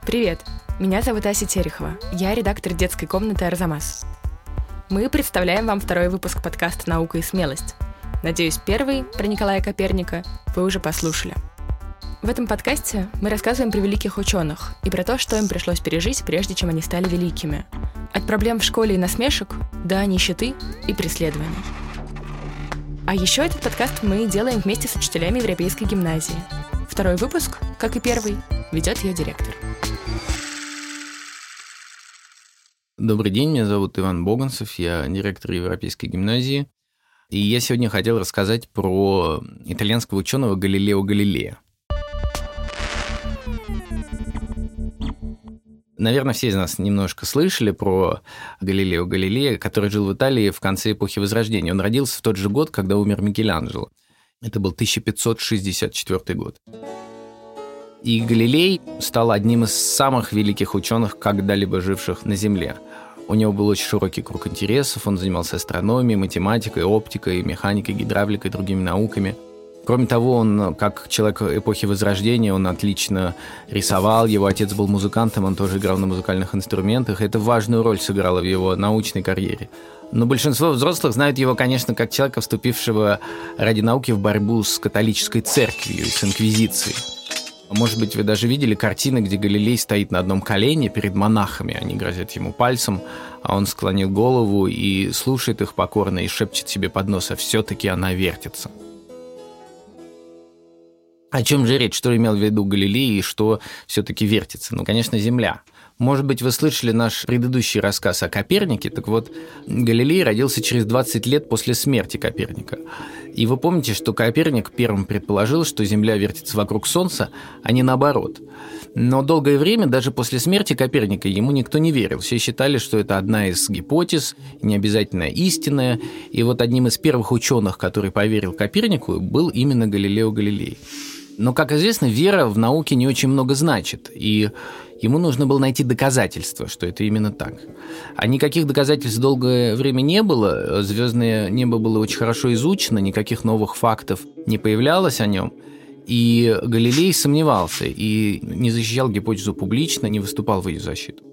Привет, меня зовут Ася Терехова, я редактор детской комнаты «Арзамас». Мы представляем вам второй выпуск подкаста «Наука и смелость». Надеюсь, первый, про Николая Коперника, вы уже послушали. В этом подкасте мы рассказываем про великих ученых и про то, что им пришлось пережить, прежде чем они стали великими. От проблем в школе и насмешек до нищеты и преследований. А еще этот подкаст мы делаем вместе с учителями Европейской гимназии. Второй выпуск, как и первый, ведет ее директор. Добрый день, меня зовут Иван Боганцев, я директор Европейской гимназии. И я сегодня хотел рассказать про итальянского ученого Галилео Галилея. Наверное, все из нас немножко слышали про Галилео Галилея, который жил в Италии в конце эпохи Возрождения. Он родился в тот же год, когда умер Микеланджело. Это был 1564 год. И Галилей стал одним из самых великих ученых, когда-либо живших на Земле. У него был очень широкий круг интересов, он занимался астрономией, математикой, оптикой, механикой, гидравликой, другими науками. Кроме того, он, как человек эпохи Возрождения, он отлично рисовал, его отец был музыкантом, он тоже играл на музыкальных инструментах, это важную роль сыграло в его научной карьере. Но большинство взрослых знают его, конечно, как человека, вступившего ради науки в борьбу с католической церковью и с инквизицией. Может быть, вы даже видели картины, где Галилей стоит на одном колене перед монахами, они грозят ему пальцем, а он склонил голову и слушает их покорно и шепчет себе под нос, а все-таки она вертится. О чем же речь? Что имел в виду Галилей и что все-таки вертится? Ну, конечно, Земля. Может быть, вы слышали наш предыдущий рассказ о Копернике? Так вот, Галилей родился через 20 лет после смерти Коперника. И вы помните, что Коперник первым предположил, что Земля вертится вокруг Солнца, а не наоборот. Но долгое время, даже после смерти Коперника, ему никто не верил. Все считали, что это одна из гипотез, не обязательно истинная. И вот одним из первых ученых, который поверил Копернику, был именно Галилео Галилей. Но, как известно, вера в науке не очень много значит, и ему нужно было найти доказательства, что это именно так. А никаких доказательств долгое время не было, звездное небо было очень хорошо изучено, никаких новых фактов не появлялось о нем, и Галилей сомневался и не защищал гипотезу публично, не выступал в ее защиту.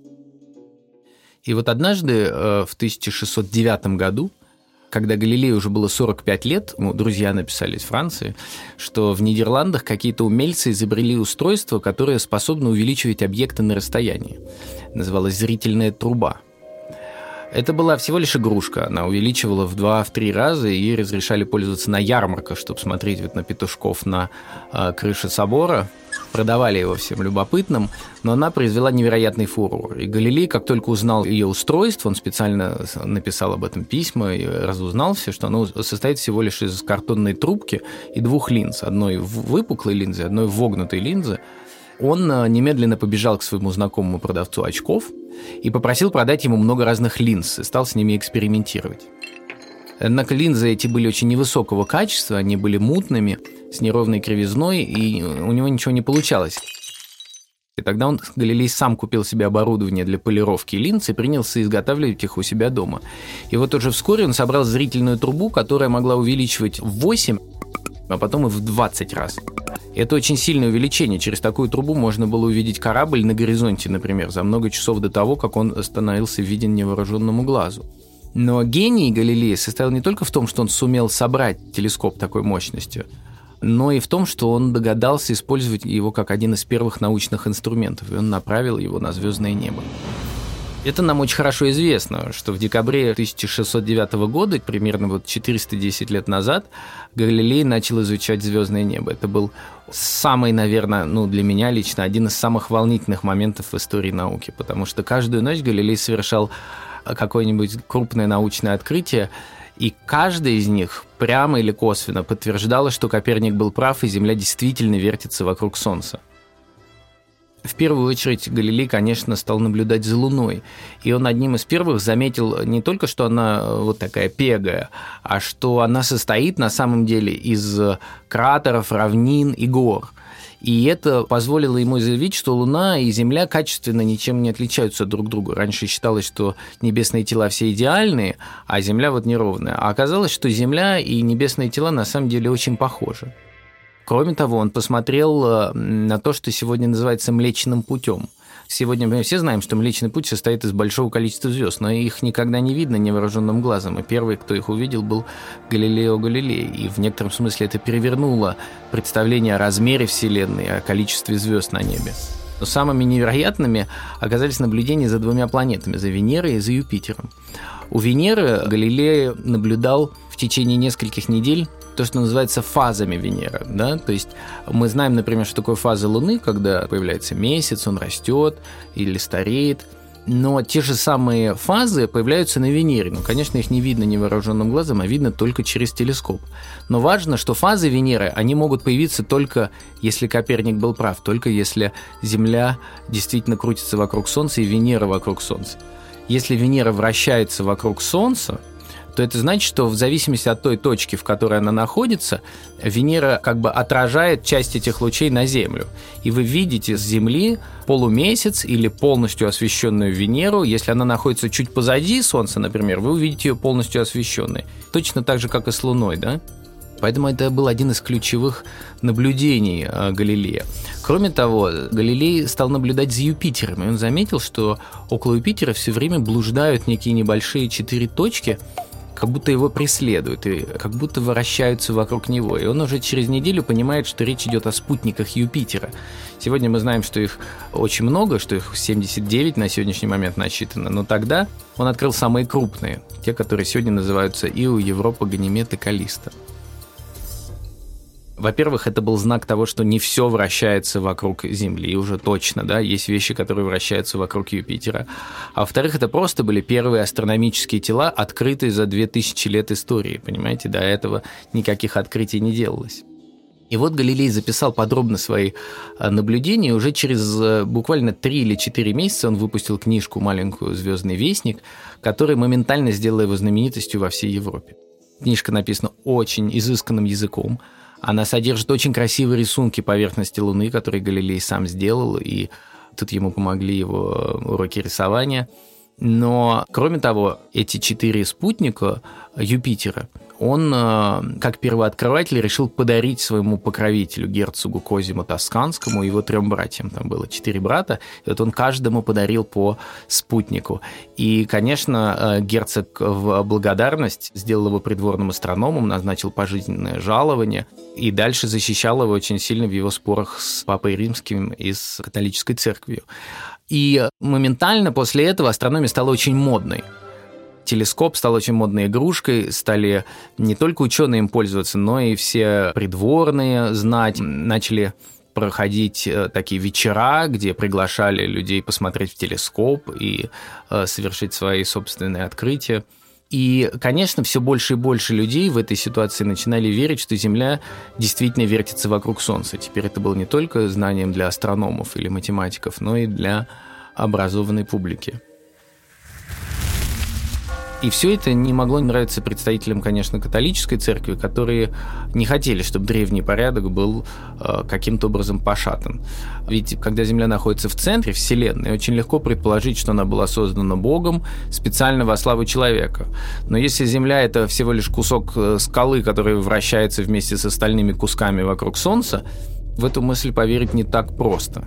И вот однажды, в 1609 году, когда Галилею уже было 45 лет, друзья написали из Франции, что в Нидерландах какие-то умельцы изобрели устройство, которое способно увеличивать объекты на расстоянии. Называлось зрительная труба. Это была всего лишь игрушка. Она увеличивала в 2-3 раза, и ей разрешали пользоваться на ярмарках, чтобы смотреть вот на петушков на крыше собора. Продавали его всем любопытным, но она произвела невероятный фурор. И Галилей, как только узнал ее устройство, он специально написал об этом письма и разузнал все, что оно состоит всего лишь из картонной трубки и 2 линз. Одной выпуклой линзы, одной вогнутой линзы. Он немедленно побежал к своему знакомому продавцу очков и попросил продать ему много разных линз и стал с ними экспериментировать. Однако линзы эти были очень невысокого качества, они были мутными, с неровной кривизной, и у него ничего не получалось. И тогда Галилей сам купил себе оборудование для полировки линз и принялся изготавливать их у себя дома. И вот уже вскоре он собрал зрительную трубу, которая могла увеличивать в 8, а потом и в 20 раз. Это очень сильное увеличение. Через такую трубу можно было увидеть корабль на горизонте, например, за много часов до того, как он становился виден невооруженному глазу. Но гений Галилея состоял не только в том, что он сумел собрать телескоп такой мощностью, но и в том, что он догадался использовать его как один из первых научных инструментов, и он направил его на звездное небо. Это нам очень хорошо известно, что в декабре 1609 года, примерно 410 лет назад, Галилей начал изучать звездное небо. Это был самый, наверное, для меня лично, один из самых волнительных моментов в истории науки, потому что каждую ночь Галилей совершал какое-нибудь крупное научное открытие, и каждая из них прямо или косвенно подтверждала, что Коперник был прав, и Земля действительно вертится вокруг Солнца. В первую очередь Галилей, конечно, стал наблюдать за Луной, и он одним из первых заметил не только, что она вот такая пегая, а что она состоит на самом деле из кратеров, равнин и гор. И это позволило ему заявить, что Луна и Земля качественно ничем не отличаются друг от друга. Раньше считалось, что небесные тела все идеальные, а Земля неровная. А оказалось, что Земля и небесные тела на самом деле очень похожи. Кроме того, он посмотрел на то, что сегодня называется Млечным путем. Сегодня мы все знаем, что Млечный путь состоит из большого количества звезд, но их никогда не видно невооруженным глазом. И первый, кто их увидел, был Галилео Галилей. И в некотором смысле это перевернуло представление о размере Вселенной, о количестве звезд на небе. Но самыми невероятными оказались наблюдения за двумя планетами, за Венерой и за Юпитером. У Венеры Галилей наблюдал в течение нескольких недель то, что называется фазами Венеры. Да? То есть мы знаем, например, что такое фаза Луны, когда появляется месяц, он растет или стареет. Но те же самые фазы появляются на Венере. Ну, конечно, их не видно невооруженным глазом, а видно только через телескоп. Но важно, что фазы Венеры, они могут появиться только, если Коперник был прав, только если Земля действительно крутится вокруг Солнца и Венера вокруг Солнца. Если Венера вращается вокруг Солнца, то это значит, что в зависимости от той точки, в которой она находится, Венера как бы отражает часть этих лучей на Землю. И вы видите с Земли полумесяц или полностью освещенную Венеру. Если она находится чуть позади Солнца, например, вы увидите ее полностью освещенной. Точно так же, как и с Луной, да? Поэтому это был один из ключевых наблюдений Галилея. Кроме того, Галилей стал наблюдать за Юпитером, и он заметил, что около Юпитера все время блуждают некие небольшие 4 точки, как будто его преследуют, и как будто вращаются вокруг него. И он уже через неделю понимает, что речь идет о спутниках Юпитера. Сегодня мы знаем, что их очень много, что их 79 на сегодняшний момент насчитано, но тогда он открыл самые крупные, те, которые сегодня называются Ио, Европа, Ганимед и Каллиста. Во-первых, это был знак того, что не все вращается вокруг Земли, уже точно, да, есть вещи, которые вращаются вокруг Юпитера. А во-вторых, это просто были первые астрономические тела, открытые за 2000 лет истории, понимаете, до этого никаких открытий не делалось. И вот Галилей записал подробно свои наблюдения, и уже через буквально 3 или 4 месяца он выпустил книжку маленькую «Звездный вестник», которая моментально сделала его знаменитостью во всей Европе. Книжка написана очень изысканным языком. Она содержит очень красивые рисунки поверхности Луны, которые Галилей сам сделал, и тут ему помогли его уроки рисования. Но, кроме того, эти 4 спутника Юпитера он, как первооткрыватель, решил подарить своему покровителю, герцогу Козимо Тосканскому, и его 3 братьям. Там было 4 брата, и вот он каждому подарил по спутнику. И, конечно, герцог в благодарность сделал его придворным астрономом, назначил пожизненное жалование, и дальше защищал его очень сильно в его спорах с Папой Римским и с католической церковью. И моментально после этого астрономия стала очень модной. Телескоп стал очень модной игрушкой, стали не только ученые им пользоваться, но и все придворные знать, начали проходить такие вечера, где приглашали людей посмотреть в телескоп и совершить свои собственные открытия. И, конечно, все больше и больше людей в этой ситуации начинали верить, что Земля действительно вертится вокруг Солнца. Теперь это было не только знанием для астрономов или математиков, но и для образованной публики. И все это не могло не нравиться представителям, конечно, католической церкви, которые не хотели, чтобы древний порядок был каким-то образом пошатан. Ведь когда Земля находится в центре Вселенной, очень легко предположить, что она была создана Богом специально во славу человека. Но если Земля – это всего лишь кусок скалы, который вращается вместе с остальными кусками вокруг Солнца, в эту мысль поверить не так просто.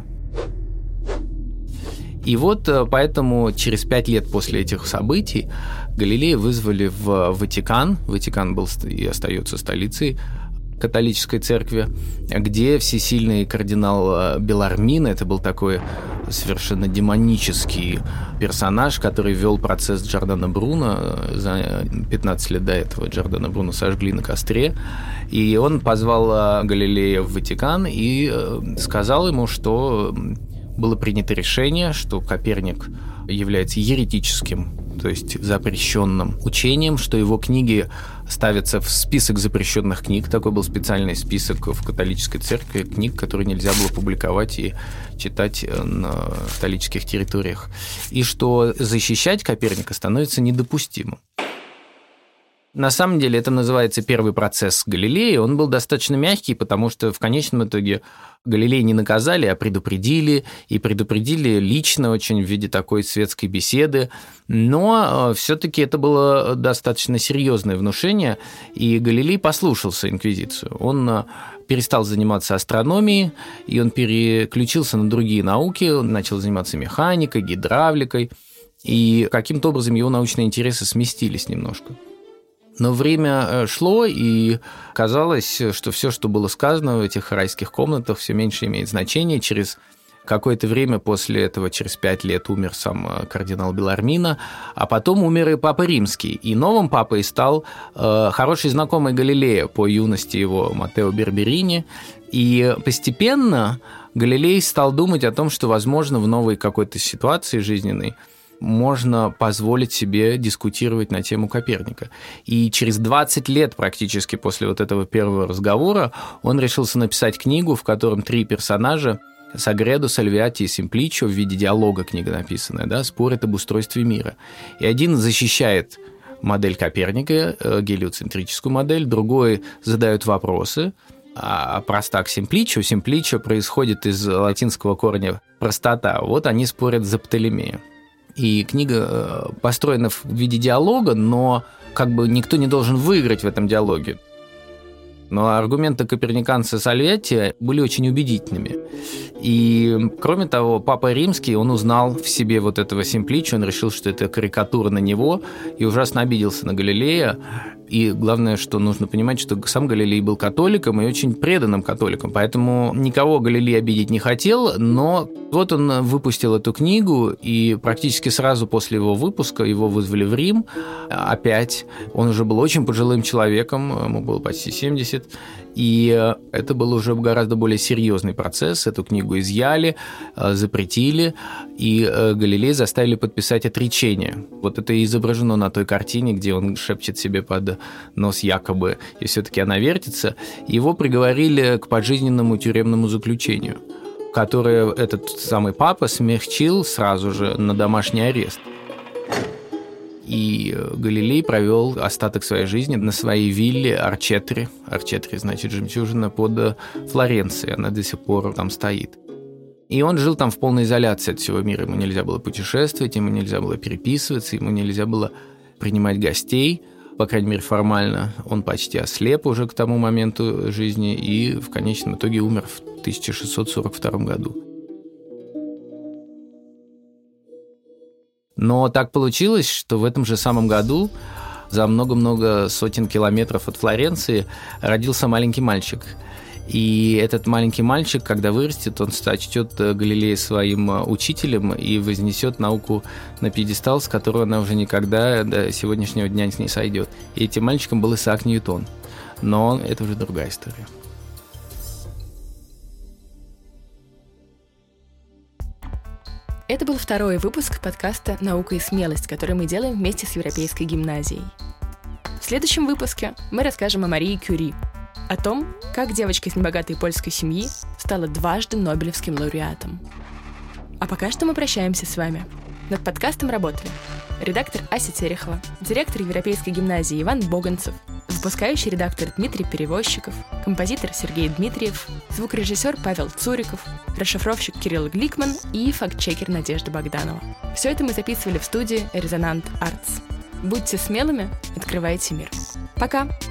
И вот поэтому через 5 лет после этих событий Галилея вызвали в Ватикан. Ватикан был и остается столицей католической церкви, где всесильный кардинал Белармино, это был такой совершенно демонический персонаж, который вел процесс Джордано Бруно. За 15 лет до этого Джордано Бруно сожгли на костре. И он позвал Галилея в Ватикан и сказал ему, что было принято решение, что Коперник является еретическим, то есть запрещенным учением, что его книги ставятся в список запрещенных книг. Такой был специальный список в католической церкви книг, которые нельзя было публиковать и читать на католических территориях. И что защищать Коперника становится недопустимым. На самом деле это называется первый процесс Галилея. Он был достаточно мягкий, потому что в конечном итоге Галилея не наказали, а предупредили. И предупредили лично очень в виде такой светской беседы. Но все-таки это было достаточно серьезное внушение, и Галилей послушался инквизицию. Он перестал заниматься астрономией, и он переключился на другие науки, он начал заниматься механикой, гидравликой, и каким-то образом его научные интересы сместились немножко. Но время шло, и казалось, что все, что было сказано в этих райских комнатах, все меньше имеет значения. Через какое-то время после этого, через 5 лет, умер сам кардинал Беллармино, а потом умер и Папа Римский. И новым папой стал хороший знакомый Галилея по юности его Маттео Берберини. И постепенно Галилей стал думать о том, что, возможно, в новой какой-то ситуации жизненной можно позволить себе дискутировать на тему Коперника. И через 20 лет практически после вот этого первого разговора он решился написать книгу, в котором 3 персонажа Сагредо, Сальвиати и Симпличо в виде диалога книга написанная, да, спорят об устройстве мира. И один защищает модель Коперника, гелиоцентрическую модель, другой задает вопросы, а простак Симпличо происходит из латинского корня простота. Вот они спорят за Птолемея. И книга построена в виде диалога, но как бы никто не должен выиграть в этом диалоге. Но аргументы коперниканца Сальвиати были очень убедительными. И, кроме того, Папа Римский, он узнал в себе вот этого Симпличо, он решил, что это карикатура на него, и ужасно обиделся на Галилея. И главное, что нужно понимать, что сам Галилей был католиком и очень преданным католиком, поэтому никого Галилей обидеть не хотел, но вот он выпустил эту книгу, и практически сразу после его выпуска его вызвали в Рим опять. Он уже был очень пожилым человеком, ему было почти 70, и это был уже гораздо более серьезный процесс. Эту книгу изъяли, запретили, и Галилея заставили подписать отречение. Вот это и изображено на той картине, где он шепчет себе под нос якобы, и все-таки она вертится. Его приговорили к пожизненному тюремному заключению, которое этот самый папа смягчил сразу же на домашний арест. И Галилей провел остаток своей жизни на своей вилле Арчетри. Арчетри значит жемчужина под Флоренцией. Она до сих пор там стоит. И он жил там в полной изоляции от всего мира. Ему нельзя было путешествовать, ему нельзя было переписываться, ему нельзя было принимать гостей. По крайней мере, формально. Он почти ослеп уже к тому моменту жизни и в конечном итоге умер в 1642 году. Но так получилось, что в этом же самом году, за много-много сотен километров от Флоренции, родился маленький мальчик. И этот маленький мальчик, когда вырастет, он сочтет Галилея своим учителем и вознесет науку на пьедестал, с которого она уже никогда до сегодняшнего дня не сойдет. И этим мальчиком был Исаак Ньютон. Но это уже другая история. Это был второй выпуск подкаста «Наука и смелость», который мы делаем вместе с Европейской гимназией. В следующем выпуске мы расскажем о Марии Кюри, о том, как девочка из небогатой польской семьи стала дважды Нобелевским лауреатом. А пока что мы прощаемся с вами. Над подкастом работали редактор Ася Терехова, директор Европейской гимназии Иван Боганцев, выпускающий редактор Дмитрий Перевозчиков, композитор Сергей Дмитриев, звукорежиссер Павел Цуриков, расшифровщик Кирилл Гликман и фактчекер Надежда Богданова. Все это мы записывали в студии Резонант Артс. Будьте смелыми, открывайте мир. Пока!